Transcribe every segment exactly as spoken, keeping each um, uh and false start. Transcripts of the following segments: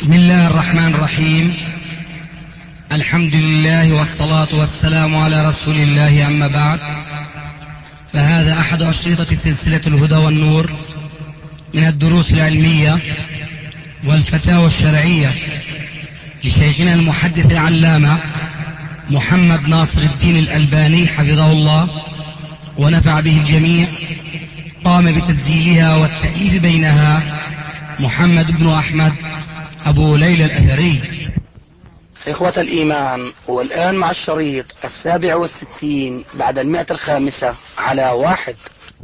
بسم الله الرحمن الرحيم. الحمد لله والصلاة والسلام على رسول الله، أما بعد، فهذا أحد أشرطة سلسلة الهدى والنور من الدروس العلمية والفتاوى الشرعية لشيخنا المحدث العلامة محمد ناصر الدين الألباني حفظه الله ونفع به الجميع. قام بتسجيلها والتأليف بينها محمد بن أحمد أبو ليلى الأثري. إخوة الإيمان، والآن مع الشريط السابع والستين بعد المئة الخامسة على واحد.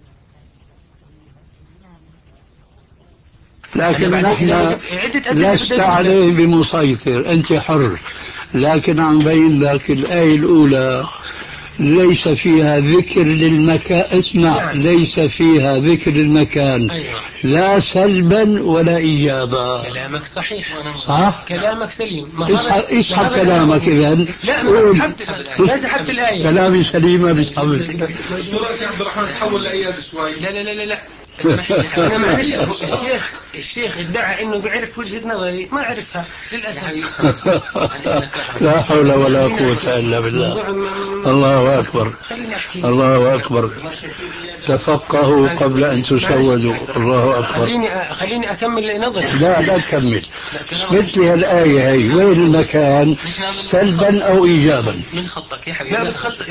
لكن نحن لست عليه بمسيطر، أنت حر، لكن عم بين لك الآية الأولى ليس فيها ذكر للمكان. اسمع، ليس فيها ذكر المكان. أيوة. لا سلبا ولا إيجابا. كلامك صحيح، صح؟ كلامك سليم. اسحب كلامك إذا. لا ما لا سحبت الآية. كلامي سليمة بسحبك. يا عبد الرحمن تحول لأياد شوي. لا لا لا لا لا أنا معلش، الشيخ الشيخ ادعى إنه بيعرف وجهة نظري ما عرفها للأسف. لا حول ولا قوة إلا بالله. الله أكبر، الله أكبر. تفقهوا قبل أن تسودوا. الله أكبر. خليني خليني أكمل نظري. لا لا تكمل. مثل الآية هي وين المكان سلبا أو إيجابا؟ من خطك يا حبيبي. لا بتخط.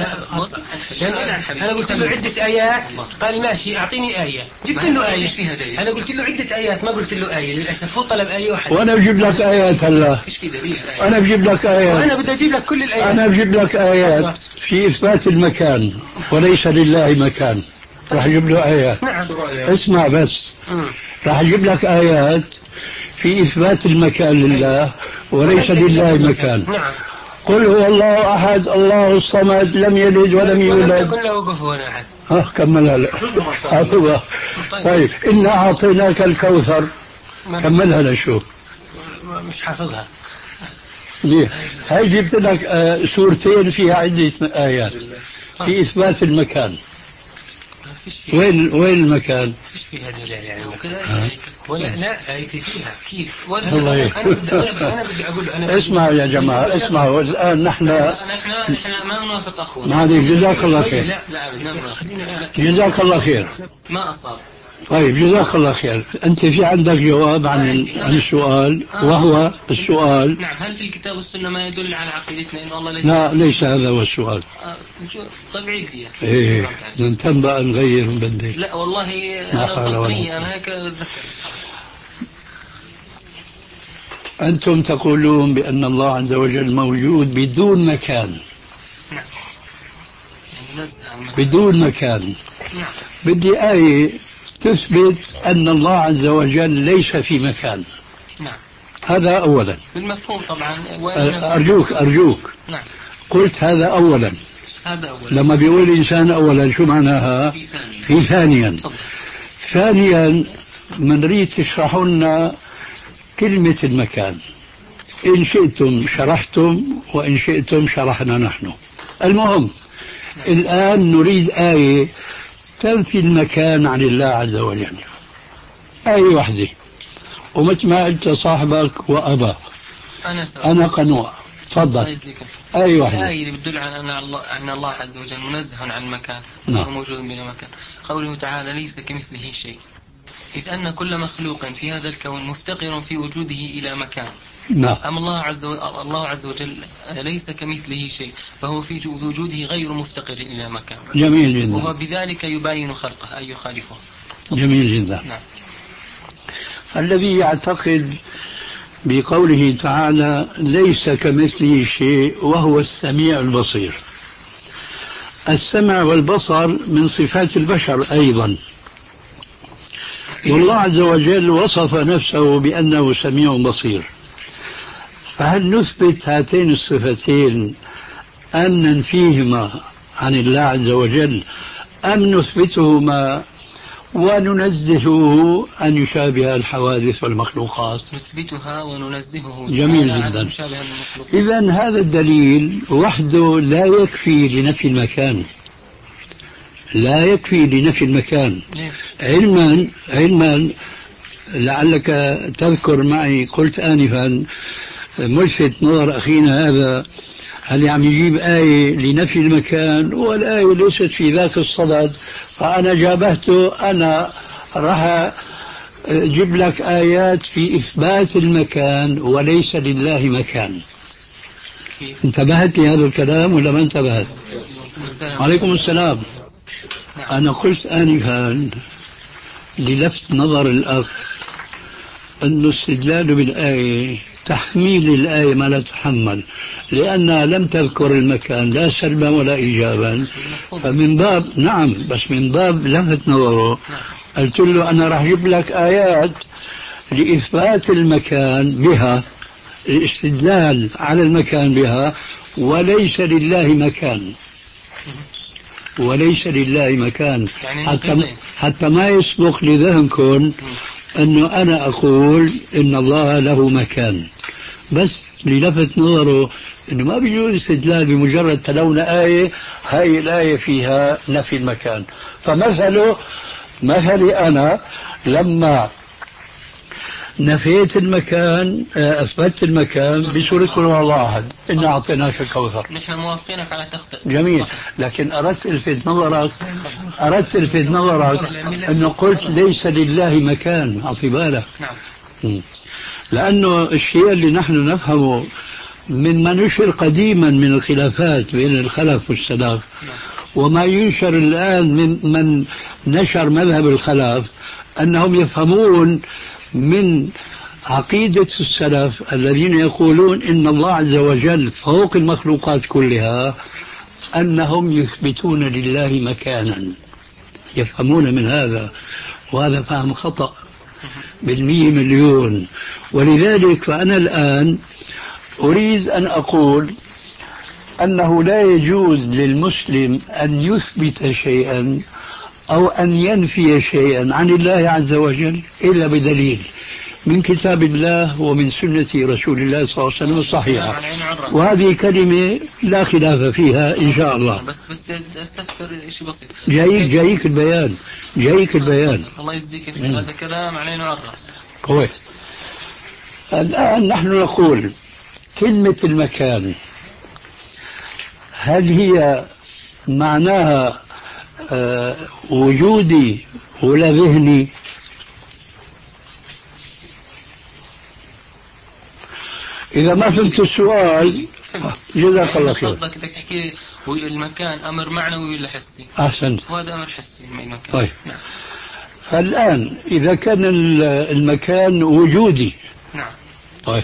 أنا قلت له عدة آيات قال ماشي أعطيني آية، جبت له آية. أنا قلت له عدة آيات ما قلت له آية، للأسف هو طلب آية واحدة. وأنا بجيب لك آيات هلا. أنا بجيب لك آيات. وأنا بدي أجيب لك كل الآيات. أنا بجيب لك آيات في إثبات المكان وليس لله مكان. راح أجيب له آيات. نعم. اسمع بس. راح أجيب لك آيات في إثبات المكان لله وليس لله مكان. نعم. قل هو الله أحد الله الصمد لم يلد ولم يولد ولم يكن له كفوا أحد. ها كملها لا. حافظها. طيب إنا أعطيناك الكوثر. كملها لشوف. مش حافظها. ليه؟ هاي جبت لك آه سورتين فيها عدة آيات في إثبات المكان. وين وين المكان؟ فيش فيها دليل يعني ولا لا آيتي فيها كيف ولا الله أنا بدي أنا بدي أقول أنا اسمع يا جماعة، اسمعوا الآن. نحن نحن نحن ما نوافق أخونا. ما هذه جزاك الله خير. لا لا بدنا نوافق. جزاك الله خير. ما أصاب. طيب جزاك الله خير. أنت في عندك جواب عن عن السؤال، وهو السؤال. نعم، هل في الكتاب والسنة ما يدل على عقيدتنا إن الله ليس؟ لا ليس هذا هو السؤال. طبيعي فيها. إيه ننتم بقى نغير من بدري. لا والله أنا سطرية، أنا هيك أتذكر. أنتم تقولون بأن الله عز وجل موجود بدون مكان. نعم. بدون مكان. نعم. بدي آية تثبت أن الله عز وجل ليس في مكان. نعم. هذا أولا. بالمفهوم طبعا. أرجوك أرجوك. نعم. قلت هذا أولا. هذا أولا. لما بيقول إنسان أولا شو معناها؟ في ثانيا. في ثانيا. طبعا. ثانيا منريد تشرحوا لنا كلمة المكان. إن شئتم شرحتم وإن شئتم شرحنا نحن. المهم الآن نريد آية تنفي المكان عن الله عز وجل. آية واحدة، ومثل ما قلت صاحبك وأبا أنا سأل. أنا قنوع. تفضل. آية واحدة. الآية اللي بتدل على أن الله أن الله عز وجل منزه عن المكان. نعم. وهو موجود بلا مكان. قوله تعالى ليس كمثله شيء، إذ أن كل مخلوق في هذا الكون مفتقر في وجوده إلى مكان. نعم. أما الله عز وجل الله عز وجل ليس كمثله شيء، فهو في وجوده غير مفتقر إلى مكان. جميل جدا. وهو بذلك يباين خلقه أي يخالفه. جميل جدا. نعم. الذي يعتقد بقوله تعالى ليس كمثله شيء وهو السميع البصير. السمع والبصر من صفات البشر أيضا، والله عز وجل وصف نفسه بأنه سميع بصير. فهل نثبت هاتين الصفتين أم ننفيهما عن الله عز وجل، أم نثبتهما وننزهه أن يشابه الحوادث والمخلوقات؟ نثبتها وننزهه. جميل جدا. إذن هذا الدليل وحده لا يكفي لنفي المكان، لا يكفي لنفي المكان. علما علما لعلك تذكر معي قلت آنفا ملفت نظر أخينا هذا هل عم يجيب آية لنفي المكان والآية ليست في ذاك الصدد، فأنا جابهته أنا راح أجيب لك آيات في إثبات المكان وليس لله مكان. انتبهت لهذا الكلام ولا ما انتبهت؟ عليكم السلام. أنا قلت آنفا للفت نظر الأخ أن استدلال بالآية تحميل الآية ما لا تحمل، لأنها لم تذكر المكان لا سلبا ولا إيجابا، فمن باب نعم بس من باب لفت نظره قلت له أنا راح أجيب لك آيات لإثبات المكان بها، الاستدلال على المكان بها، وليس لله مكان، وليس لله مكان، حتى, حتى ما يسبق لذهنكم أنه أنا أقول إن الله له مكان، بس للفت نظره أنه ما بيجوز استدلال بمجرد تلونا آية هاي الآية فيها نفي المكان. فمثله مثلي أنا لما نفيت المكان أثبت المكان بسورة قل هو الله أحد إنا أعطيناك الكوثر. نحن موافقينك على تخطئ. جميل، لكن أردت الفت نظرك أردت الفت نظرك أنه قلت ليس لله مكان. أعطي بالك. نعم. لأنه الشيء اللي نحن نفهمه من ما نشر قديما من الخلافات بين الخلف والسلف وما ينشر الآن من من نشر مذهب الخلف أنهم يفهمون من عقيدة السلف الذين يقولون إن الله عز وجل فوق المخلوقات كلها أنهم يثبتون لله مكانا، يفهمون من هذا، وهذا فهم خطأ بالمية مليون. ولذلك فأنا الآن أريد أن أقول أنه لا يجوز للمسلم أن يثبت شيئا أو أن ينفي شيئا عن الله عز وجل إلا بدليل من كتاب الله ومن سنة رسول الله صلى الله عليه وسلم الصحيحة، وهذه كلمة لا خلاف فيها إن شاء الله. بس بس استفسر شيء بسيط. جايك جايك البيان جايك البيان. الله يجزيك هذا كلام علينا وعلى الرأس. كويس. الآن نحن نقول كلمة المكان هل هي معناها آه وجودي ولا ذهني؟ إذا ما فهمت السؤال جزاك الله خير. قصدك بدك تحكي المكان أمر معنوي ولا حسي؟ أحسنت. وهذا أمر حسي من المكان. طيب. نعم. فالآن إذا كان المكان وجودي. نعم. طيب.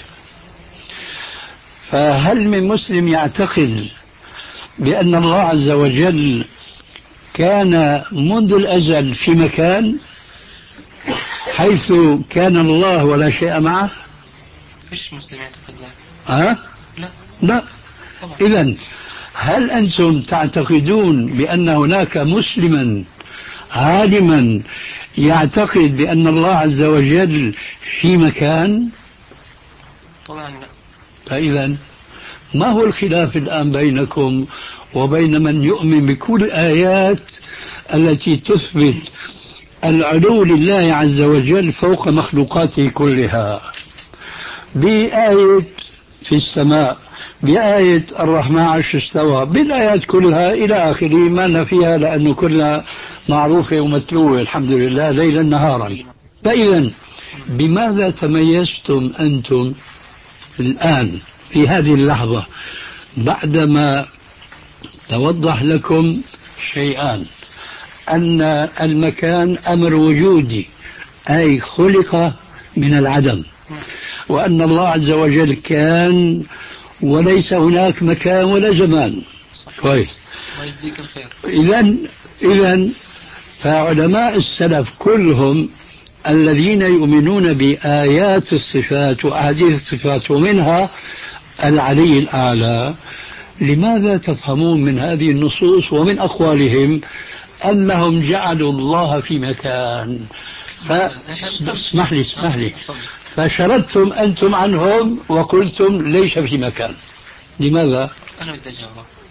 فهل من مسلم يعتقد بأن الله عز وجل كان منذ الأزل في مكان حيث كان الله ولا شيء معه؟ فيش مسلم يعتقد ذلك. أه؟ لا. لا. إذن هل أنتم تعتقدون بأن هناك مسلما عالما يعتقد بأن الله عز وجل في مكان؟ طبعا لا. فإذن ما هو الخلاف الآن بينكم وبين من يؤمن بكل الآيات التي تثبت العلو لله عز وجل فوق مخلوقاته كلها، بآية في السماء، بآية الرحمن عرش استوى، بالآيات كلها إلى آخره ما نفيها لأنه كلها معروفة ومتلوة الحمد لله ليلا نهارا. فإذا بماذا تميزتم أنتم الآن في هذه اللحظة بعدما توضح لكم شيئان؟ أن المكان أمر وجودي أي خلق من العدم، وأن الله عز وجل كان وليس هناك مكان ولا زمان. كويس. إذن إذن فعلماء السلف كلهم الذين يؤمنون بآيات الصفات وأحاديث الصفات ومنها العلي الأعلى، لماذا تفهمون من هذه النصوص ومن أقوالهم أنهم جعلوا الله في مكان؟ فاسمح لي اسمح لي فشردتم أنتم عنهم وقلتم ليس في مكان. لماذا؟ أنا بدي أجاوب.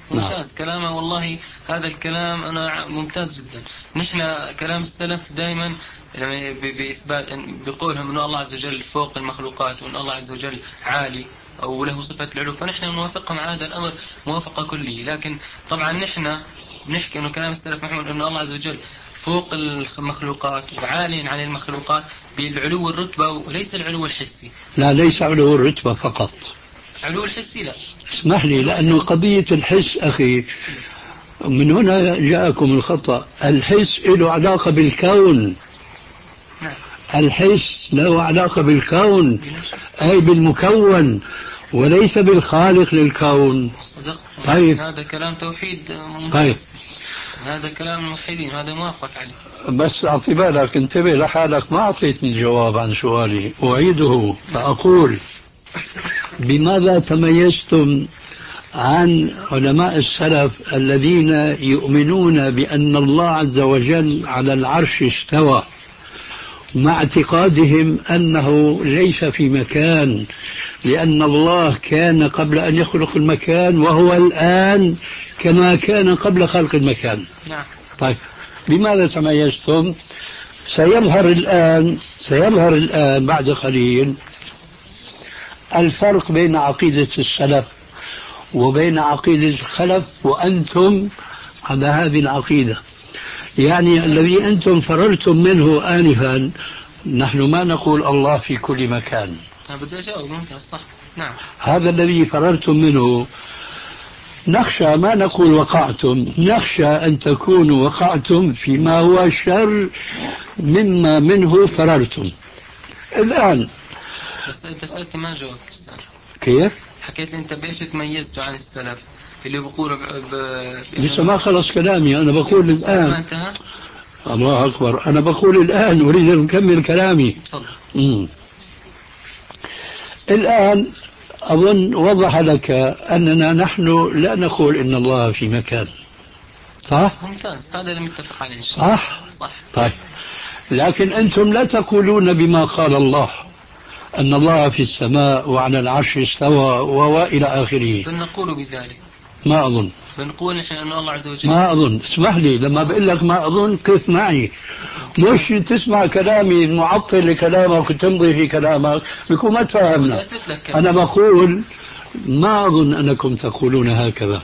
ممتاز كلامه والله. هذا الكلام أنا ممتاز جدا. نحن كلام السلف دائما بإثبات بقولهم أن الله عز وجل فوق المخلوقات وأن الله عز وجل عالي أو له صفة العلو، فنحن نوافقهم على هذا الأمر موافقة كلية. لكن طبعا نحن نحكي أنه كلام السلف محمد أن الله عز وجل فوق المخلوقات وعالي عن المخلوقات بالعلو الرتبة وليس العلو الحسي. لا، ليس علو الرتبة فقط، علو الحسي لا. اسمح لي، لأنه قضية الحس أخي من هنا جاءكم الخطأ. الحس له علاقة بالكون. نعم. الحس له علاقة بالكون أي بالمكون وليس بالخالق للكون. صدق. طيب. هذا كلام توحيد ممتاز. طيب. هذا كلام الموحدين، هذا موافق عليه. بس أعطي بالك، انتبه لحالك، ما أعطيتني الجواب عن سؤالي، أعيده فأقول بماذا تميزتم عن علماء السلف الذين يؤمنون بأن الله عز وجل على العرش استوى مع اعتقادهم أنه ليس في مكان، لأن الله كان قبل أن يخلق المكان وهو الآن كما كان قبل خلق المكان. نعم. طيب، بماذا تميزتم؟ سيظهر الآن سيظهر الآن بعد قليل الفرق بين عقيدة السلف وبين عقيدة الخلف، وأنتم على هذه العقيدة. يعني الذي أنتم فررتم منه آنفا، نحن ما نقول الله في كل مكان. بدي أجاوب. ممتاز. صح. نعم. هذا الذي فررتم منه نخشى، ما نقول وقعتم، نخشى أن تكونوا وقعتم فيما هو شر مما منه فررتم. الآن بس أنت سألت ما جاوبت أستاذ. كيف؟ حكيت لي أنت بإيش تميزتوا عن السلف اللي بيقولوا ب... ب... لسه ما خلص كلامي، أنا بقول الآن. ما انتهى؟ الله أكبر، أنا بقول الآن، أريد أن أكمل كلامي. تفضل. الآن أظن وضح لك أننا نحن لا نقول إن الله في مكان. صح؟ ممتاز، هذا اللي متفق عليه. صح؟ صح. طيب، لكن أنتم لا تقولون بما قال الله أن الله في السماء وعلى العرش استوى وإلى آخره. بنقول بذلك. ما أظن. بنقول نحن أن الله عز وجل. ما أظن. اسمح لي، لما بقول لك ما أظن قف معي، مش تسمع كلامي المعطل لكلامك وتمضي في كلامك بيكون ما تفهمنا. أنا بقول ما أظن أنكم تقولون هكذا،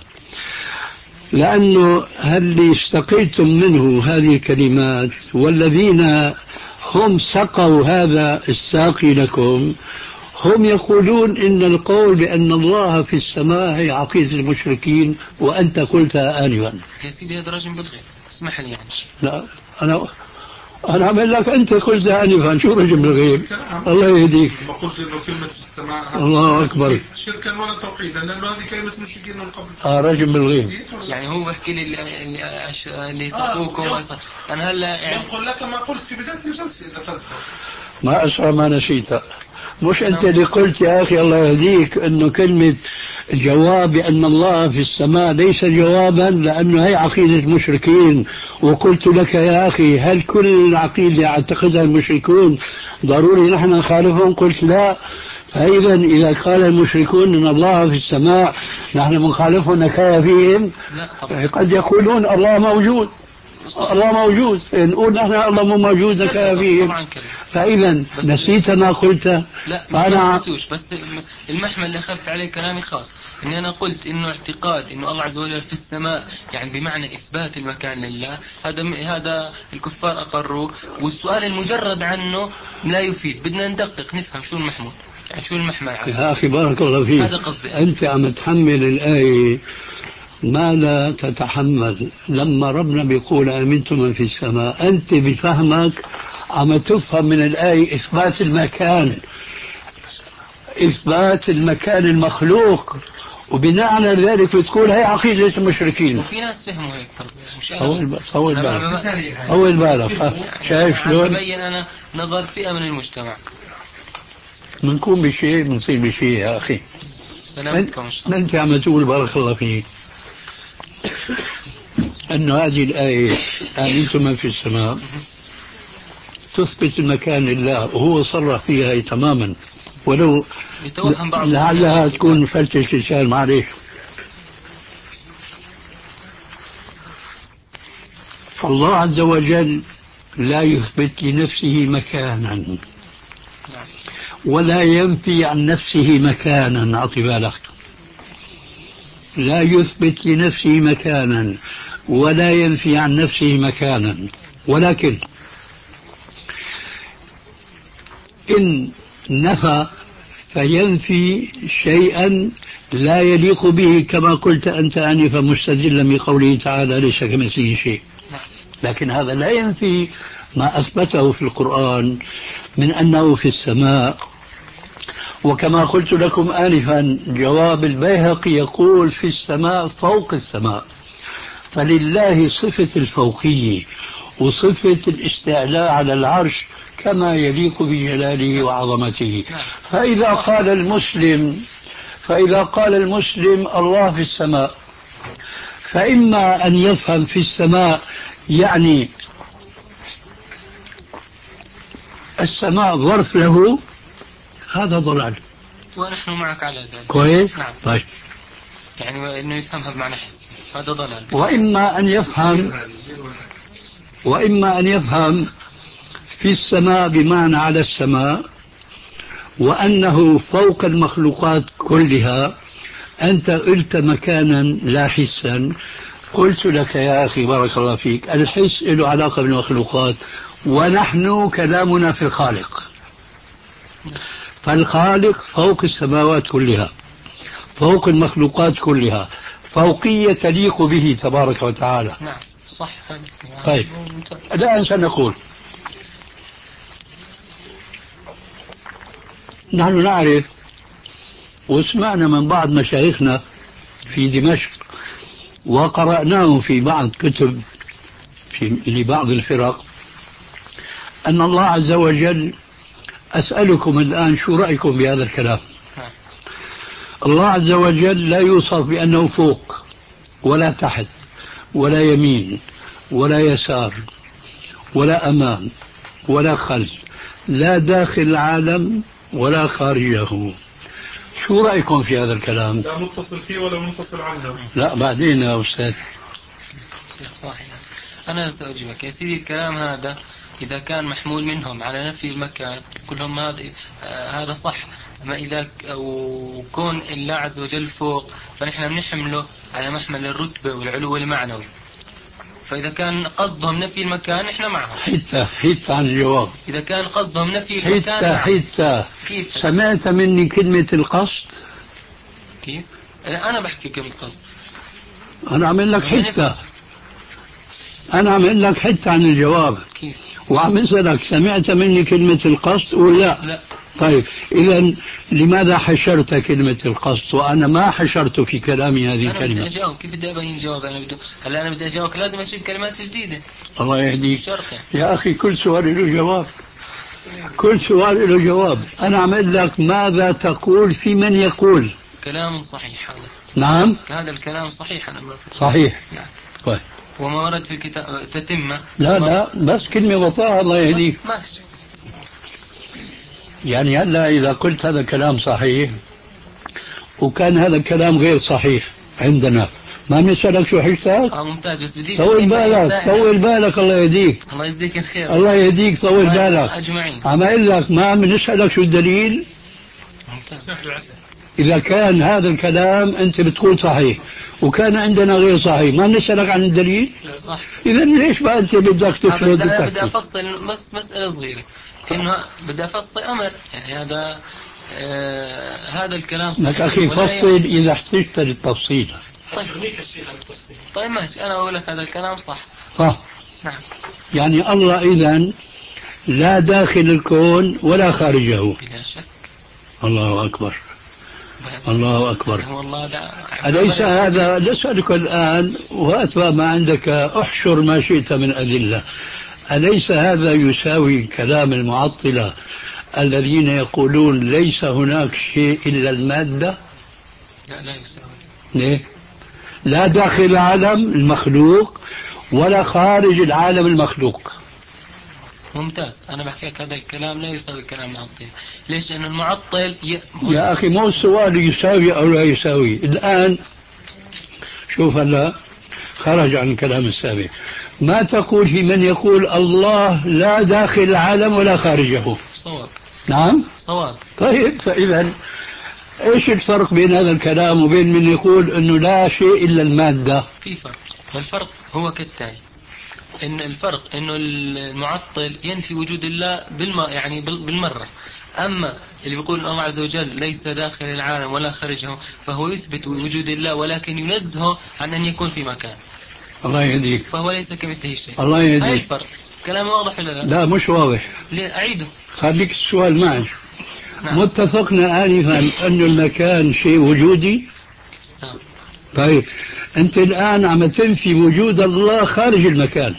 لأنه هل استقيتم منه هذه الكلمات والذين هم سقوا هذا الساقي لكم هم يقولون إن القول بأن الله في السماء هي عقيدة المشركين، وأنت قلتها آنفا. يا سيدي هذا رجل بالغيب، اسمح لي يعني. لا، أنا أنا أعمل لك أنت قلتها آنفا، شو رجل بالغيب؟ الله يهديك. ما قلت إنه كلمة في السماء الله أكبر. شركا ولا توحيدا، لأنه هذه كلمة مشركين من قبل. آه، رجل بالغيب. يعني هو بحكي لي اللي اللي صفوكم آه أنا هلا يعني ينقل لك ما قلت في بداية الجلسة إذا تذكر. ما أسرع ما نسيت. مش أنت اللي قلت يا أخي الله يهديك أنه كلمة الجواب بأن الله في السماء ليس جوابا لأنه هي عقيدة المشركين، وقلت لك يا أخي هل كل العقيدة يعتقدها المشركون ضروري نحن نخالفهم؟ قلت لا. فإذا إذا قال المشركون أن الله في السماء نحن بنخالفهم نكاية فيهم. قد يقولون الله موجود، الله موجود، نقول نحن الله مو موجود نكاية فيهم. فإذا نسيت ما قلت. لا ما قلتوش، بس المحمل اللي أخذت عليه كلامي خاص إني أنا قلت إنه اعتقاد إنه الله عز وجل في السماء يعني بمعنى إثبات المكان لله، هذا هذا الكفار أقروه، والسؤال المجرد عنه لا يفيد. بدنا ندقق نفهم شو المحمول، يعني شو المحمل عنه. يا أخي بارك الله فيك، هذا قصدي. أنت عم تحمل الآية ما لا تتحمل. لما ربنا بيقول آمنتم من في السماء، أنت بفهمك عم تفهم من الآية إثبات المكان، إثبات المكان المخلوق، وبناء على ذلك بتقول هي عقيدة المشركين. وفي ناس فهموا هيك مش أنا. أول بالك أول بالك أول بالك شايف شلون؟ ببين أنا نظر فئة من المجتمع. بنكون بشيء بنصير بشيء يا أخي. سلامتكم إن شاء الله. أنت عم تقول بارك الله فيك أن هذه الآية آمنتم من في السماء تثبت المكان لله، وهو صرح فيها تماما، ولو لعلها تكون فلتة لسان معلش. فالله عز وجل لا يثبت لنفسه مكانا ولا ينفي عن نفسه مكانا. أعطي بالك، لا يثبت لنفسه مكانا ولا ينفي عن نفسه مكانا، ولكن إن نفى فينفي شيئا لا يليق به، كما قلت أنت آنفا مستدلا بقوله تعالى ليس كمثله شيء. لكن هذا لا ينفي ما أثبته في القرآن من أنه في السماء. وكما قلت لكم آنفا، جواب البيهقي يقول في السماء فوق السماء، فلله صفة الفوقية وصفة الاستعلاء على العرش كما يليق بجلاله وعظمته. فإذا قال المسلم فإذا قال المسلم الله في السماء، فإما أن يفهم في السماء يعني السماء ظرف له، هذا ضلال، ونحن معك على ذلك. كويس؟ نعم. طيب. يعني إنه يفهمها بمعنى حسي، هذا ضلال. وإما أن يفهم وإما أن يفهم في السماء بمعنى على السماء، وأنه فوق المخلوقات كلها. أنت قلت مكانا لا حسا، قلت لك يا أخي بارك الله فيك الحس له علاقة بالمخلوقات، ونحن كلامنا في الخالق، فالخالق فوق السماوات كلها، فوق المخلوقات كلها، فوقية تليق به تبارك وتعالى. نعم صح. طيب الآن سنقول نحن نعرف وسمعنا من بعض مشايخنا في دمشق وقرأناه في بعض كتب في لبعض الفرق أن الله عز وجل، أسألكم الآن شو رأيكم بهذا الكلام؟ الله عز وجل لا يوصف بأنه فوق ولا تحت ولا يمين ولا يسار ولا أمام ولا خلف، لا داخل العالم ولا خارجه. شو رأيكم في هذا الكلام؟ لا متصل فيه ولا منفصل عنه. لا بعدين يا أستاذ. صحيح. أنا سأجيبك يا سيدي. الكلام هذا إذا كان محمول منهم على نفي المكان كلهم هذا آه هذا صح. أما إذا وكون الله عز وجل فوق فنحن بنحمله على محمل الرتبة والعلو المعنوي. فإذا كان قصدهم نفي المكان إحنا معهم. حتى حتى عن الجواب. إذا كان قصدهم نفي المكان حتى حتى كيف؟ سمعت مني كلمة القصد؟ كيف؟ أنا بحكي كلمة قصد. أنا أعمل لك حتى أنا أعمل لك حتى عن الجواب. كيف؟ وعم أسألك سمعت مني كلمة القصد ولا لا؟ طيب إذا لماذا حشرت كلمة القصد وأنا ما حشرت في كلامي هذه أنا الكلمة؟ بدي أجاوب. كيف بدي أبين جواب؟ أنا بدي هلا أنا بدي أجاوب لازم أجيب كلمات جديدة. الله يهديك شرط يعني. يا أخي كل سؤال له جواب، كل سؤال له جواب. أنا أعمل لك ماذا تقول في من يقول. كلام صحيح هذا. نعم هذا الكلام صحيح. أنا صحيح. نعم. طيب. وما ورد في الكتاب تتمة. لا لا بس كلمة بطاعة الله يهديك. ماشي. يعني هلا إذا قلت هذا كلام صحيح وكان هذا الكلام غير صحيح عندنا ما بنسألك شو حجتك؟ اه ممتاز. بس بديش طول بالك طول بالك الله يهديك. الله يجزيك الخير. الله يهديك طول بالك أجمعين. عم أقول لك ما بنسألك شو الدليل. ممتاز. إذا كان هذا الكلام أنت بتقول صحيح وكان عندنا غير صحيح ما نسألك عن الدليل. صح. إذا ليش بقى أنت بدك تفرض؟ بدي أفصل بس مسألة صغيرة إنه بدي أفصل أمر يعني هذا آه هذا الكلام صحيح. لك أخي فصل إذا احتجت للتفصيل. طيب. طيب ماشي أنا أقول لك هذا الكلام صح. صح. نعم. يعني الله إذن لا داخل الكون ولا خارجه. بلا شك. الله أكبر. الله أكبر. والله أليس هذا نسألك الآن وأتبع ما عندك أحشر ما شئت من أدلة. أليس هذا يساوي كلام المعطلة الذين يقولون ليس هناك شيء إلا المادة؟ لا لا يساوي. ليه؟ لا داخل العالم المخلوق ولا خارج العالم المخلوق. ممتاز. أنا بحكي لك هذا الكلام لا يساوي كلام المعطل. ليش؟ لأن المعطل ي... يا أخي مو السؤال يساوي أو لا يساوي. الآن شوف هلا خرج عن الكلام السابق. ما تقول في من يقول الله لا داخل العالم ولا خارجه؟ صواب. نعم صواب. طيب، فإذا ايش الفرق بين هذا الكلام وبين من يقول انه لا شيء الا المادة؟ في فرق، والفرق هو كالتالي: ان الفرق انه المعطل ينفي وجود الله بالم... يعني بالمرة. اما اللي بيقول الله عز وجل ليس داخل العالم ولا خارجه، فهو يثبت وجود الله ولكن ينزهه عن ان يكون في مكان. الله يهديك. فهو ليس كمثله شيء. الله يهديك. هاي الفرق. كلام واضح ولا لا؟ لا مش واضح. ليه اعيده؟ خليك السؤال معي. نعم. متفقنا آنفا أن المكان شيء وجودي. نعم. طيب أنت الآن عم تنفي وجود الله خارج المكان.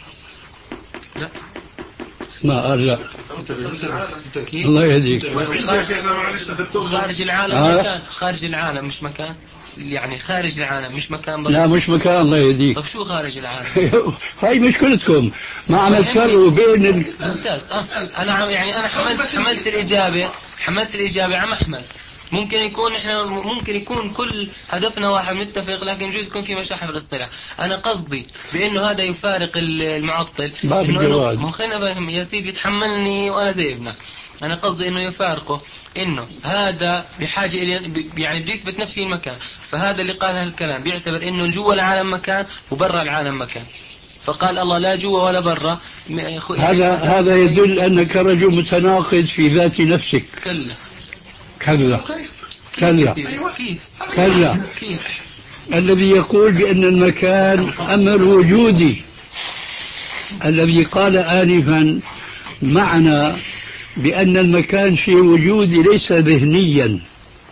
لا. ما قال لا. الله يهديك. خارج العالم آه. مكان، خارج العالم مش مكان، يعني خارج العالم مش مكان برضه. لا مش مكان. الله يهديك. طب شو خارج العالم؟ هاي مشكلتكم، ما عم تفرقوا بين ال... ممتاز. أه. انا عم يعني انا حملت حملت الاجابه حملت الاجابه عم احمل. ممكن يكون احنا ممكن يكون كل هدفنا واحد متفق، لكن يجوز يكون في مشاحن في الاصطلاح. انا قصدي بانه هذا يفارق المعطل. باب الجواز. مو خلينا بفهم يا سيدي، تحملني وانا زي ابنك. انا قصدي انه يفارقه، انه هذا بحاجه الى يعني بده يثبت نفسه المكان، فهذا اللي قال هالكلام بيعتبر انه جوا العالم مكان وبرا العالم مكان، فقال الله لا جوا ولا برا. هذا هذا يدل انك رجل متناقض في ذات نفسك. كلا كلا كلا كيف كلا كيف الذي يقول بأن المكان أمر وجودي، الذي قال آنفا معنى بأن المكان شيء وجودي ليس ذهنيا،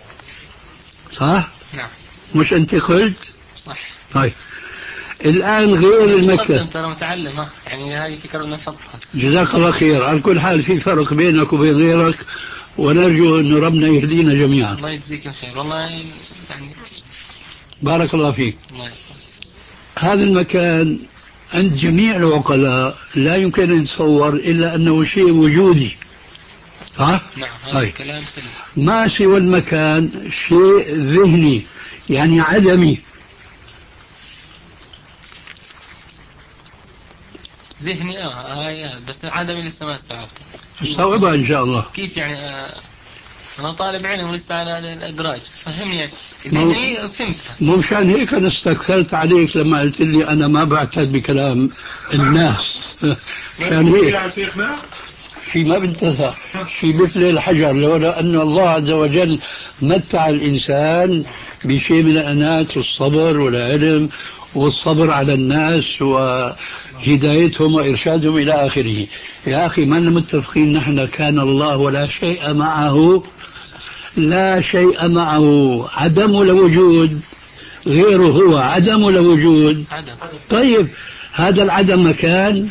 صح؟ نعم. مش أنت قلت؟ صح. طيب الآن غير المكان. ترى متعلم، ها يعني هذه فكرة بدنا نحطها. جزاك الله خير. على كل حال في فرق بينك وبين غيرك، ونرجو أن ربنا يهدينا جميعا. الله يجزيك الخير والله يعني. بارك الله فيك. الله يجزيك. هذا المكان عند جميع العقلاء لا يمكن أن يتصور إلا أنه شيء وجودي، صح؟ نعم. هذا طيب. كلام سليم. ما سوى المكان شيء ذهني يعني عدمي. ذهني اه هاي آه. بس عدمي لسه ما استوعبت. استوعبها إن شاء الله. كيف يعني؟ آه أنا طالب علم ولسه على الإدراج، فهمني يعني. ذهني فهمتها. مو مشان هيك أنا استكثرت عليك لما قلت لي أنا ما بعتد بكلام الناس. مشان هيك في ما بنتسع في مثل الحجر، لولا أن الله عز وجل متع الإنسان بشيء من الأنات والصبر والعلم والصبر على الناس وهدايتهم وإرشادهم إلى آخره. يا أخي ما متفقين نحن كان الله ولا شيء معه؟ لا شيء معه، عدم ولا وجود، غيره هو عدم ولا وجود؟ عدم. طيب هذا العدم مكان؟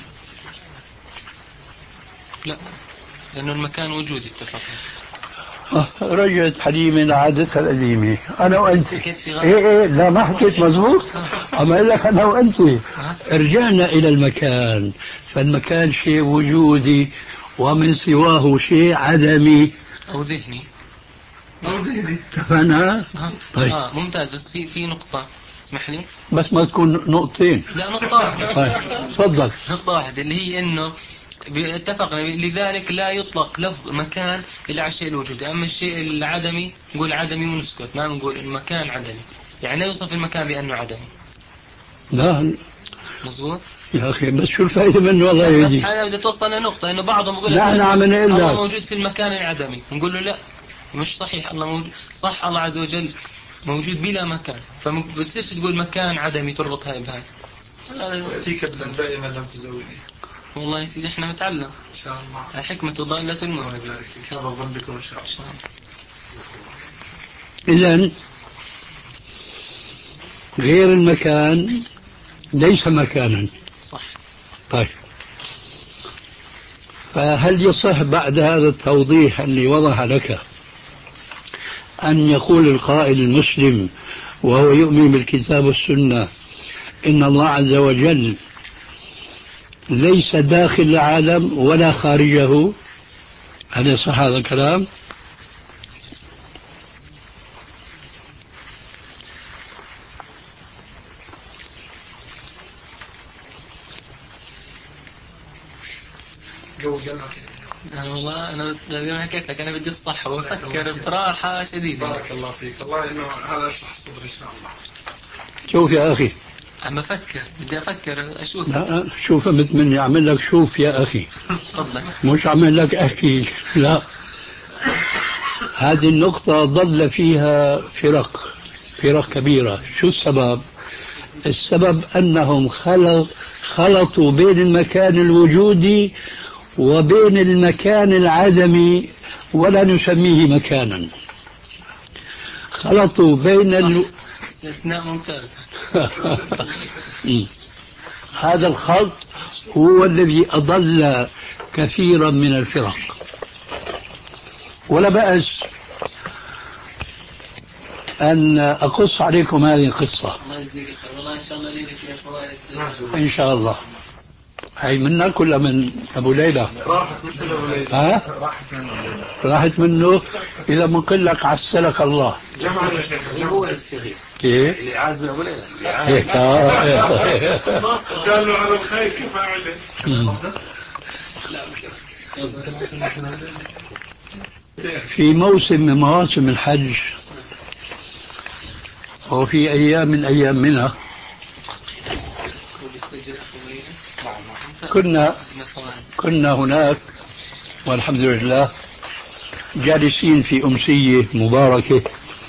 لا، لأنه المكان وجودي اتفقنا. رجعت حليمة لعادتها القديمة. أنا وأنت. إيه إيه لا ما حكيت مزبوط. أما أقول لك أنا وأنت رجعنا إلى المكان، فالمكان شيء وجودي ومن سواه شيء عدمي أو ذهني. أو ذهني. اتفقنا؟ طيب. آه ممتاز. بس في في نقطة اسمح لي. بس ما تكون نقطتين. لا نقطة واحدة. طيب تفضل. نقطة واحدة اللي هي إنه اتفقنا لذلك لا يطلق لفظ مكان إلا على الشيء الوجودي، أما الشيء العدمي نقول عدمي ونسكت، ما نقول المكان عدمي، يعني لا يوصف المكان بأنه عدمي. لا مظبوط يا أخي، بس شو الفائدة منه؟ والله يهديك. أنا بدي توصل لنقطة إنه بعضهم يقول لا أنا عم نقول الله لك موجود في المكان العدمي، نقول له لا مش صحيح. الله موجود صح، الله عز وجل موجود بلا مكان، فبتصيرش تقول مكان عدمي تربط هاي بهاي. يأتيك بالأنباء ما لم تزودي. والله يا سيدي احنا نتعلم إن شاء الله. الحكمة ضالة المؤمن. الله يبارك فيك. هذا الظن بكم إن شاء إذن الله. غير المكان ليس مكانا. صح. طيب فهل يصح بعد هذا التوضيح اللي وضح لك أن يقول القائل المسلم وهو يؤمن بالكتاب والسنة إن الله عز وجل ليس داخل العالم ولا خارجه؟ هل يصح هذا الكلام؟ جو الجنة. أنا والله أنا زي ما حكيت لك أنا بدي الصح وأفكر بصراحة شديدة. بارك الله فيك، الله إنه هذا يشرح الصدر إن شاء الله. شوف يا أخي، عم أفكر بدي أفكر أشوف. لا شوف مثل مني أعمل لك شوف يا أخي. تفضل. مش أعمل لك أحكي، لا. هذه النقطة ضل فيها فرق فرق كبيرة. شو السبب؟ السبب أنهم خلط خلطوا بين المكان الوجودي وبين المكان العدمي ولا نسميه مكانا. خلطوا بين ال... استثناء ممتاز. هذا الخلط هو الذي أضل كثيرا من الفرق. ولا بأس أن أقص عليكم هذه القصة. الله يجزيك خير، والله إن شاء الله ليلة فيها فوائد. إن شاء الله. هي منك ولا من أبو ليلى؟ راحت مش من أبو ليلى. ها؟ راحت منه. راحت منه. إذا بنقول لك عسلك الله. جمع يا شيخ. هو الصغير. كيف؟ اللي عاز من أبو ليلى. قال له على الخير كفاعله. في موسم من مواسم الحج وفي أيام من أيام منها كنا كنا هناك والحمد لله جالسين في أمسية مباركة،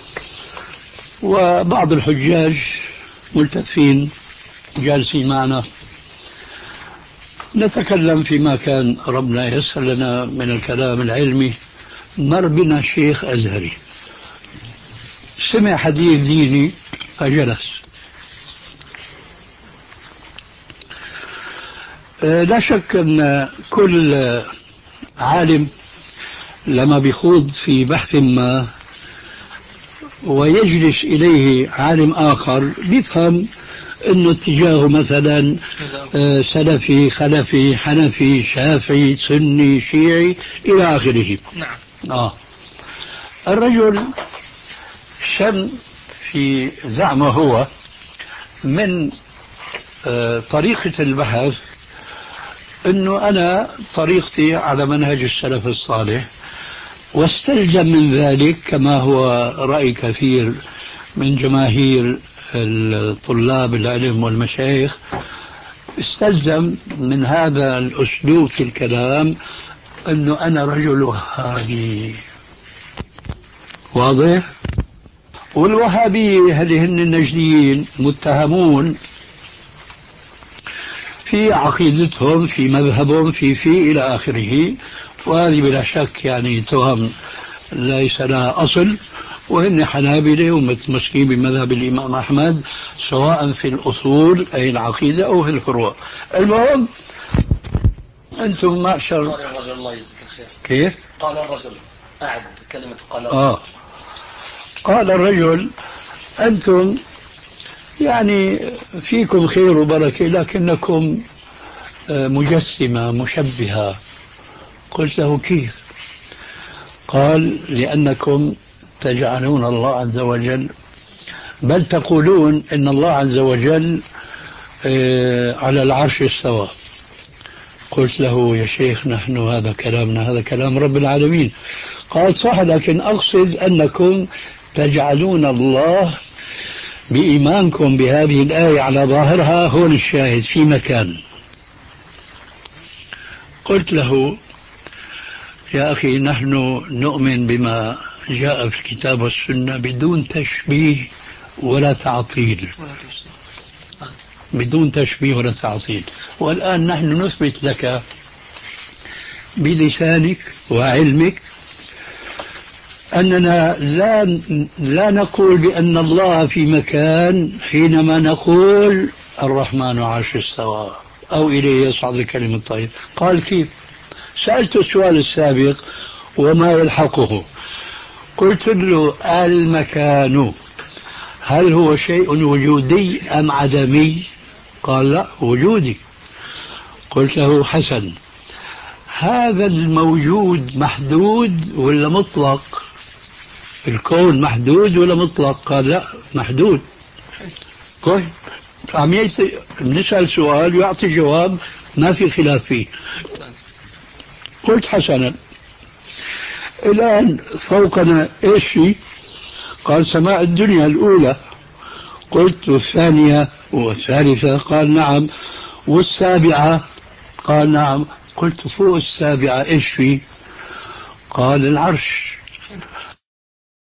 وبعض الحجاج ملتفين جالسين معنا نتكلم فيما كان ربنا يسر لنا من الكلام العلمي. مر بنا شيخ أزهري سمع حديث ديني فجلس. لا شك أن كل عالم لما بيخوض في بحث ما ويجلس إليه عالم آخر بيفهم أنه اتجاهه مثلا سلفي خلفي حنفي شافعي سني شيعي إلى آخره. نعم. آه. الرجل شم في زعمه هو من آه طريقة البحث أنه أنا طريقتي على منهج السلف الصالح، واستلزم من ذلك كما هو رأي كثير من جماهير الطلاب العلم والمشايخ، استلزم من هذا الأسلوب في الكلام أنه أنا رجل وهابي. واضح؟ والوهابية هل هن النجديين متهمون في عقيدتهم في مذهبهم في في إلى آخره، وهذه بلا شك يعني تهم ليس لها أصل، وهن حنابلة ومتمسكين بمذهب الإمام أحمد سواء في الأصول أي العقيدة أو في الفروع. المهم أنتم معشر. قال الرجل الله يجزيك الخير. كيف؟ قال الرجل أعد كلمة قال الرجل. آه. قال الرجل أنتم يعني فيكم خير وبركة لكنكم مجسمة مشبهة. قلت له كيف؟ قال لأنكم تجعلون الله عز وجل، بل تقولون إن الله عز وجل على العرش استوى. قلت له يا شيخ نحن هذا كلامنا هذا كلام رب العالمين. قال صح، لكن أقصد أنكم تجعلون الله بإيمانكم بهذه الآية على ظاهرها هون الشاهد في مكان. قلت له يا أخي نحن نؤمن بما جاء في الكتاب والسنة بدون تشبيه ولا تعطيل، بدون تشبيه ولا تعطيل. والآن نحن نثبت لك بلسانك وعلمك أننا لا لا نقول بأن الله في مكان حينما نقول الرحمن عرش استوى أو إليه يصعد الكلم الطيب. قال كيف؟ سألت السؤال السابق وما يلحقه. قلت له المكان هل هو شيء وجودي أم عدمي؟ قال لا وجودي. قلت له حسن، هذا الموجود محدود ولا مطلق؟ الكون محدود ولا مطلق؟ قال لا محدود. كويس، عم يعطي، نسأل سؤال ويعطي جواب ما في خلاف فيه. قلت حسنا. الآن فوقنا إيش في؟ قال سماء الدنيا الأولى. قلت الثانية والثالثة؟ قال نعم. والسابعة؟ قال نعم. قلت فوق السابعة إيش في؟ قال العرش.